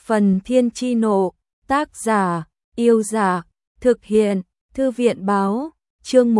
Phần Thiên Chi Nộ, tác giả, Yêu Dạ, thực hiện, Thư viện Báo, chương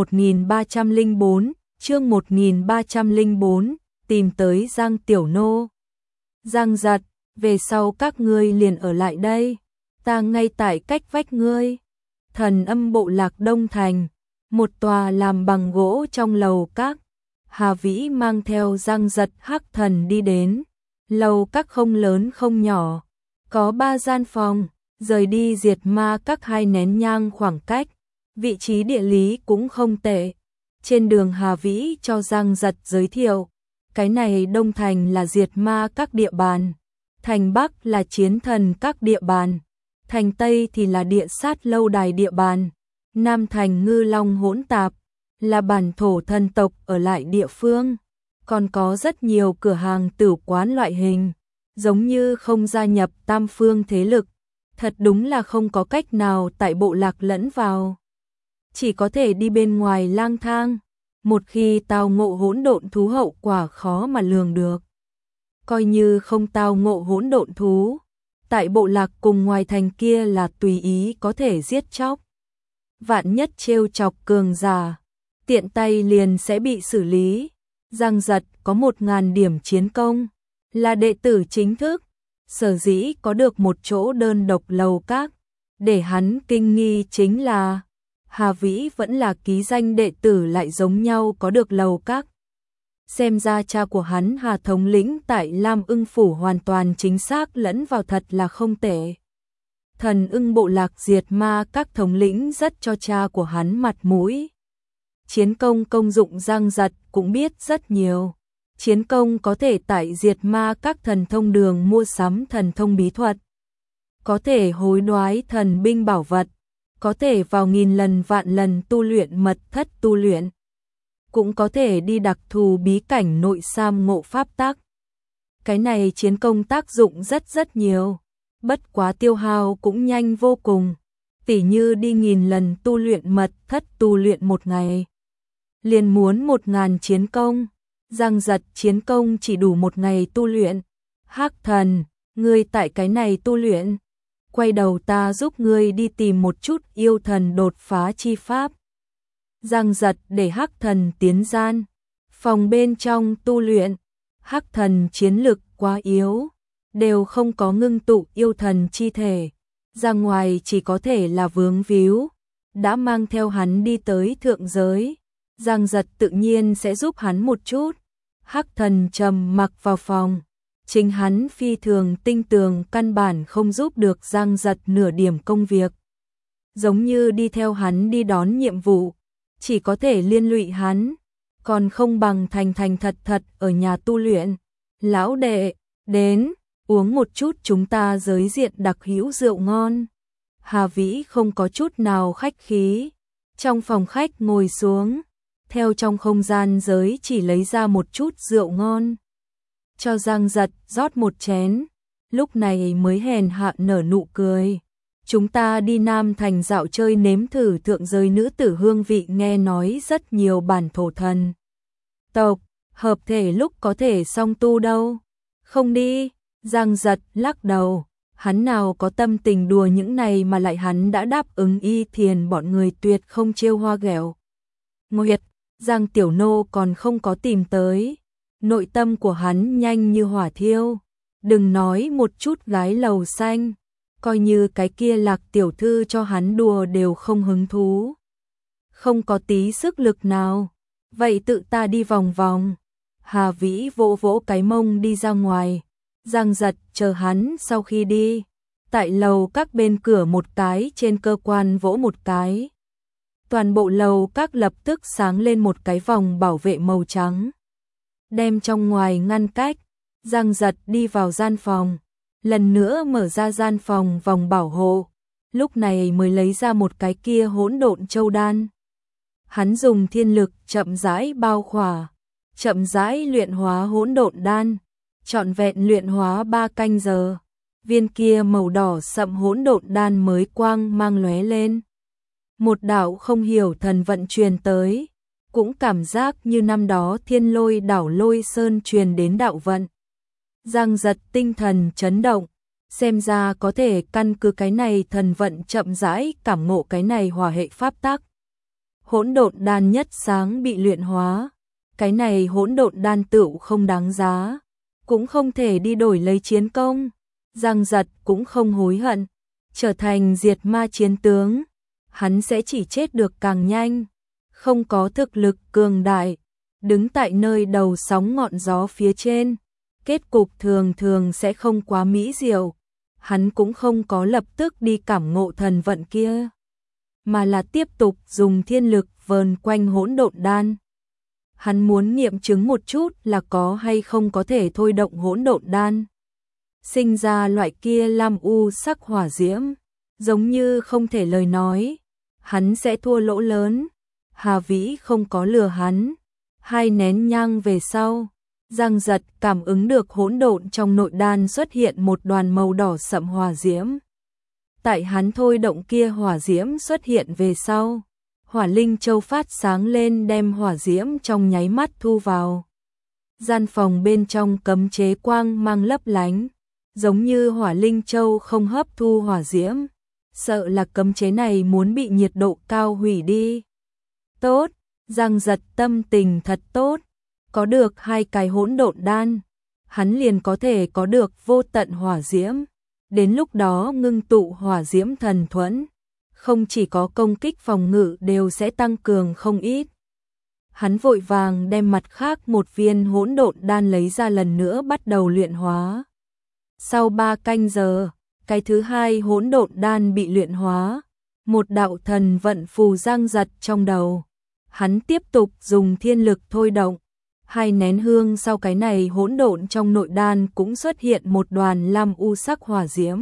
1304, tìm tới Giang Tiểu Nô. Giang Giật, về sau các ngươi liền ở lại đây, ta ngay tại cách vách ngươi. Thần Âm bộ lạc Đông Thành, một tòa làm bằng gỗ trong lầu các. Hà Vĩ mang theo Giang Giật Hắc Thần đi đến. Lầu các không lớn không nhỏ, có 3 gian phòng, rời đi diệt ma các 2 nén nhang khoảng cách, vị trí địa lý cũng không tệ. Trên đường Hà Vĩ cho Giang Giật giới thiệu, cái này Đông Thành là diệt ma các địa bàn, thành Bắc là chiến thần các địa bàn, thành Tây thì là địa sát lâu đài địa bàn, Nam thành ngư long hỗn tạp, là bản thổ thần tộc ở lại địa phương. Còn có rất nhiều cửa hàng tử quán loại hình, giống như không gia nhập tam phương thế lực, thật đúng là không có cách nào tại bộ lạc lẫn vào. Chỉ có thể đi bên ngoài lang thang, một khi tao ngộ hỗn độn thú hậu quả khó mà lường được. Coi như không tao ngộ hỗn độn thú, tại bộ lạc cùng ngoài thành kia là tùy ý có thể giết chóc. Vạn nhất trêu chọc cường giả, tiện tay liền sẽ bị xử lý. Giang Giật có 1000 điểm chiến công, là đệ tử chính thức, sở dĩ có được một chỗ đơn độc lầu các. Để hắn kinh nghi chính là, Hà Vĩ vẫn là ký danh đệ tử lại giống nhau có được lầu các. Xem ra cha của hắn Hà thống lĩnh tại Lam Ưng Phủ hoàn toàn chính xác lẫn vào thật là không tệ. Thần Ưng bộ lạc diệt ma các thống lĩnh rất cho cha của hắn mặt mũi. Chiến công công dụng Giang Giật cũng biết rất nhiều. Chiến công có thể tại diệt ma các thần thông đường mua sắm thần thông bí thuật, có thể hối đoái thần binh bảo vật, có thể vào 1000 lần vạn lần tu luyện mật thất tu luyện, cũng có thể đi đặc thù bí cảnh nội sam ngộ pháp tắc. Cái này chiến công tác dụng rất nhiều, bất quá tiêu hao cũng nhanh vô cùng. Tỉ như đi 1000 lần tu luyện mật thất tu luyện một ngày, liền muốn 1000 chiến công. Giang Giật chiến công chỉ đủ một ngày tu luyện. Hắc Thần, ngươi tại cái này tu luyện, quay đầu ta giúp ngươi đi tìm một chút yêu thần đột phá chi pháp. Giang Giật để Hắc Thần tiến gian phòng bên trong tu luyện. Hắc Thần chiến lực quá yếu, đều không có ngưng tụ yêu thần chi thể, ra ngoài chỉ có thể là vướng víu. Đã mang theo hắn đi tới thượng giới, Giang Giật tự nhiên sẽ giúp hắn một chút. Hắc Thần trầm mặc vào phòng, chính hắn phi thường tinh tường, căn bản không giúp được Giang Giật nửa điểm công việc. Giống như đi theo hắn đi đón nhiệm vụ, chỉ có thể liên lụy hắn, còn không bằng thành thật ở nhà tu luyện. Lão đệ, đến, uống một chút chúng ta giới diện đặc hữu rượu ngon. Hà Vĩ không có chút nào khách khí, trong phòng khách ngồi xuống, theo trong không gian giới chỉ lấy ra một chút rượu ngon, cho Giang Giật rót một chén, lúc này mới hèn hạ nở nụ cười. Chúng ta đi Nam Thành dạo chơi nếm thử thượng giới nữ tử hương vị, nghe nói rất nhiều bản thổ thần tộc hợp thể lúc có thể song tu đâu. Không đi, Giang Giật lắc đầu, hắn nào có tâm tình đùa những này, mà lại hắn đã đáp ứng Y Thiền bọn người tuyệt không trêu hoa ghẹo nguyệt. Giang Tiểu Nô còn không có tìm tới, nội tâm của hắn nhanh như hỏa thiêu. Đừng nói một chút gái lầu xanh, coi như cái kia Lạc tiểu thư cho hắn đùa đều không hứng thú, không có tí sức lực nào. Vậy tự ta đi vòng vòng. Hà Vĩ vỗ vỗ cái mông đi ra ngoài. Giang Giật chờ hắn sau khi đi, tại lầu các bên cửa một cái trên cơ quan vỗ một cái. Toàn bộ lầu các lập tức sáng lên một cái vòng bảo vệ màu trắng, đem trong ngoài ngăn cách. Giang Giật đi vào gian phòng, lần nữa mở ra gian phòng vòng bảo hộ, lúc này mới lấy ra một cái kia hỗn độn châu đan. Hắn dùng thiên lực chậm rãi bao khỏa, chậm rãi luyện hóa hỗn độn đan, trọn vẹn luyện hóa 3 canh giờ. Viên kia màu đỏ sậm hỗn độn đan mới quang mang lóe lên. Một đạo không hiểu thần vận truyền tới, cũng cảm giác như năm đó Thiên Lôi đảo Lôi Sơn truyền đến đạo vận. Giang Giật tinh thần chấn động, Xem ra có thể căn cứ cái này thần vận chậm rãi cảm ngộ cái này hỏa hệ pháp tắc. Hỗn độn đan nhất sáng bị luyện hóa, cái này hỗn độn đan tựu không đáng giá, cũng không thể đi đổi lấy chiến công. Giang Giật cũng không hối hận, trở thành diệt ma chiến tướng, hắn sẽ chỉ chết được càng nhanh, không có thực lực cường đại, đứng tại nơi đầu sóng ngọn gió phía trên, kết cục thường thường sẽ không quá mỹ diệu. Hắn cũng không có lập tức đi cảm ngộ thần vận kia, mà là tiếp tục dùng thiên lực vờn quanh hỗn độn đan. Hắn muốn nghiệm chứng một chút là có hay không có thể thôi động hỗn độn đan, sinh ra loại kia lam u sắc hỏa diễm, giống như không thể lời nói, hắn sẽ thua lỗ lớn. Hà Vĩ không có lừa hắn. 2 nén nhang về sau, Giang Giật cảm ứng được hỗn độn trong nội đan xuất hiện một đoàn màu đỏ sậm hỏa diễm. Tại hắn thôi động kia hỏa diễm xuất hiện về sau, Hỏa Linh Châu phát sáng lên đem hỏa diễm trong nháy mắt thu vào. Gian phòng bên trong cấm chế quang mang lấp lánh, giống như Hỏa Linh Châu không hấp thu hỏa diễm, sợ là cấm chế này muốn bị nhiệt độ cao hủy đi. Tốt, Giang Giật tâm tình thật tốt, có được 2 cái hỗn độn đan, hắn liền có thể có được vô tận hỏa diễm, đến lúc đó ngưng tụ hỏa diễm thần thuẫn, không chỉ có công kích phòng ngự đều sẽ tăng cường không ít. Hắn vội vàng đem mặt khác một viên hỗn độn đan lấy ra lần nữa bắt đầu luyện hóa. Sau 3 canh giờ, cái thứ 2 hỗn độn đan bị luyện hóa, một đạo thần vận phù Giang Giật trong đầu. Hắn tiếp tục dùng thiên lực thôi động. 2 nén hương sau cái này hỗn độn trong nội đan cũng xuất hiện một đoàn lam u sắc hỏa diễm.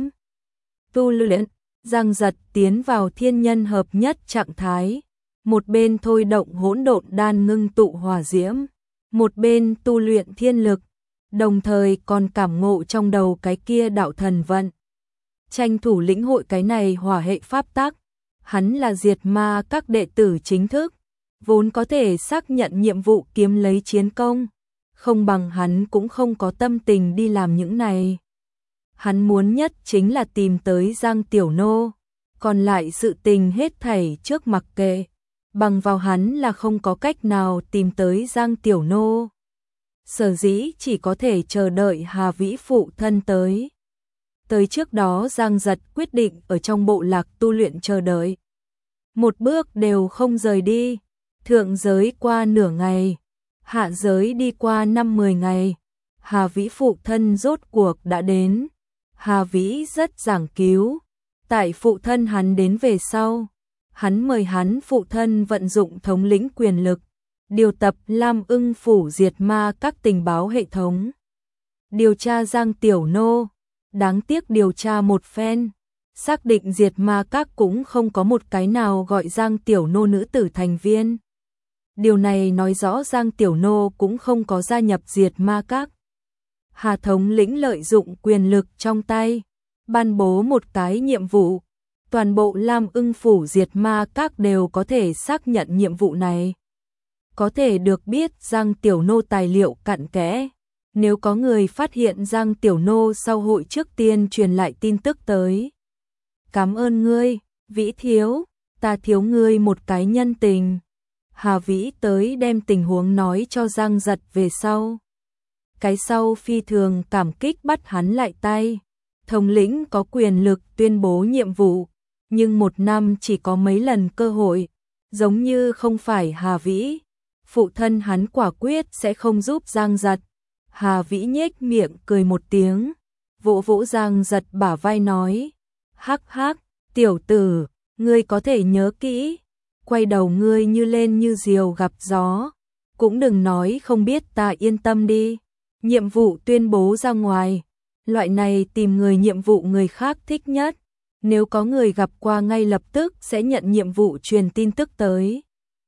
Tu luyện, Giang Giật tiến vào thiên nhân hợp nhất trạng thái, một bên thôi động hỗn độn đan ngưng tụ hỏa diễm, một bên tu luyện thiên lực, đồng thời còn cảm ngộ trong đầu cái kia đạo thần vận. Tranh thủ lĩnh hội cái này hỏa hệ pháp tắc, hắn là diệt ma các đệ tử chính thức, vốn có thể xác nhận nhiệm vụ kiếm lấy chiến công, không bằng hắn cũng không có tâm tình đi làm những này. Hắn muốn nhất chính là tìm tới Giang Tiểu Nô, còn lại sự tình hết thảy trước mặc kệ, bằng vào hắn là không có cách nào tìm tới Giang Tiểu Nô. Sở dĩ chỉ có thể chờ đợi Hà Vĩ phụ thân tới. Tới trước đó Giang Giật quyết định ở trong bộ lạc tu luyện chờ đợi. Một bước đều không rời đi. Thượng giới qua nửa ngày, hạ giới đi qua 5-10 ngày, Hà Vĩ phụ thân rốt cuộc đã đến. Hà Vĩ rất giảng cứu, tại phụ thân hắn đến về sau, hắn mời hắn phụ thân vận dụng thống lĩnh quyền lực, điều tập Lam Ưng phủ diệt ma các tình báo hệ thống, điều tra Giang Tiểu Nô, đáng tiếc điều tra một phen, xác định diệt ma các cũng không có một cái nào gọi Giang Tiểu Nô nữ tử thành viên. Điều này nói rõ Giang Tiểu Nô cũng không có gia nhập diệt ma các. Hà thống lĩnh lợi dụng quyền lực trong tay, ban bố một cái nhiệm vụ. Toàn bộ Lam Ưng phủ diệt ma các đều có thể xác nhận nhiệm vụ này. Có thể được biết Giang Tiểu Nô tài liệu cặn kẽ. Nếu có người phát hiện Giang Tiểu Nô sau hội trước tiên truyền lại tin tức tới. Cảm ơn ngươi, Vĩ thiếu, ta thiếu ngươi một cái nhân tình. Hà Vĩ tới đem tình huống nói cho Giang Giật về sau. Cái sau phi thường cảm kích bắt hắn lại tay. Thống lĩnh có quyền lực tuyên bố nhiệm vụ, nhưng 1 năm chỉ có mấy lần cơ hội, giống như không phải Hà Vĩ. Phụ thân hắn quả quyết sẽ không giúp Giang Giật. Hà Vĩ nhếch miệng cười một tiếng, vỗ vỗ Giang Giật bả vai nói, hắc hắc, tiểu tử, ngươi có thể nhớ kỹ, quay đầu ngươi như lên như diều gặp gió, cũng đừng nói không biết ta yên tâm đi, nhiệm vụ tuyên bố ra ngoài, loại này tìm người nhiệm vụ người khác thích nhất, nếu có người gặp qua ngay lập tức sẽ nhận nhiệm vụ truyền tin tức tới.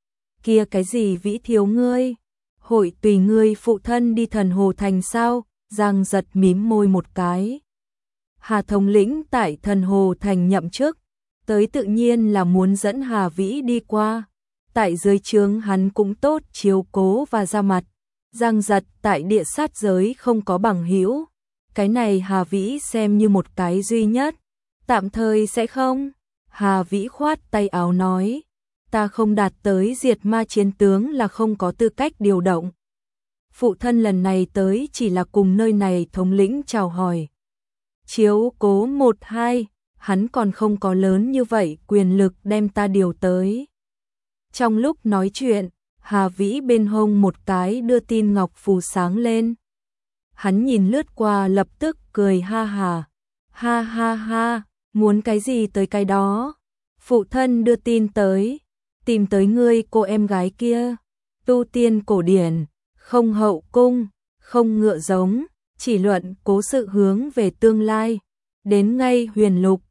Kia cái gì Vĩ thiếu ngươi? Hội tùy ngươi phụ thân đi Thần Hồ Thành sao? Giang Giật mím môi một cái. Hà thống lĩnh tại Thần Hồ Thành nhậm chức, tới tự nhiên là muốn dẫn Hà Vĩ đi qua. Tại dưới trướng hắn cũng tốt chiếu cố và ra mặt. Giang Giật tại địa sát giới không có bằng hữu, cái này Hà Vĩ xem như một cái duy nhất, tạm thời sẽ không. Hà Vĩ khoát tay áo nói, ta không đạt tới diệt ma chiến tướng là không có tư cách điều động. Phụ thân lần này tới chỉ là cùng nơi này thống lĩnh chào hỏi. Chiếu cố 1-2, hắn còn không có lớn như vậy quyền lực đem ta điều tới. Trong lúc nói chuyện, Hà Vĩ bên hông một cái đưa tin ngọc phù sáng lên. Hắn nhìn lướt qua lập tức cười ha ha. Ha ha ha, muốn cái gì tới cái đó. Phụ thân đưa tin tới, tìm tới ngươi cô em gái kia. Tu tiên cổ điển, không hậu cung, không ngựa giống, chỉ luận cố sự hướng về tương lai. Đến ngay huyền lục,